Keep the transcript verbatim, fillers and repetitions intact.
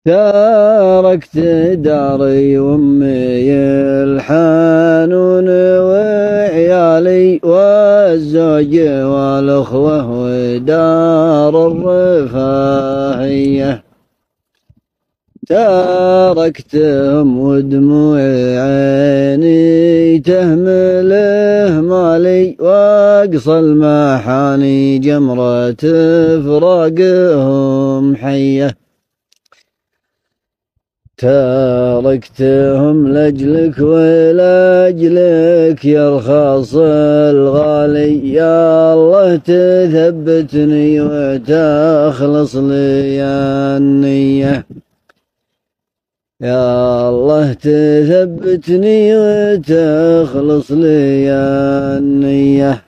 تركت داري وامي الحنون وعيالي والزوج والاخوه ودار الرفاهيه، تركتهم ودموع عيني تهمل مالي واقصى المحاني جمرة فراقهم حيه، تركتهم لأجلك ولأجلك يا رخاص الغالي، يا الله تثبتني وتخلص لي النية، يا الله تثبتني وتخلص لي النية.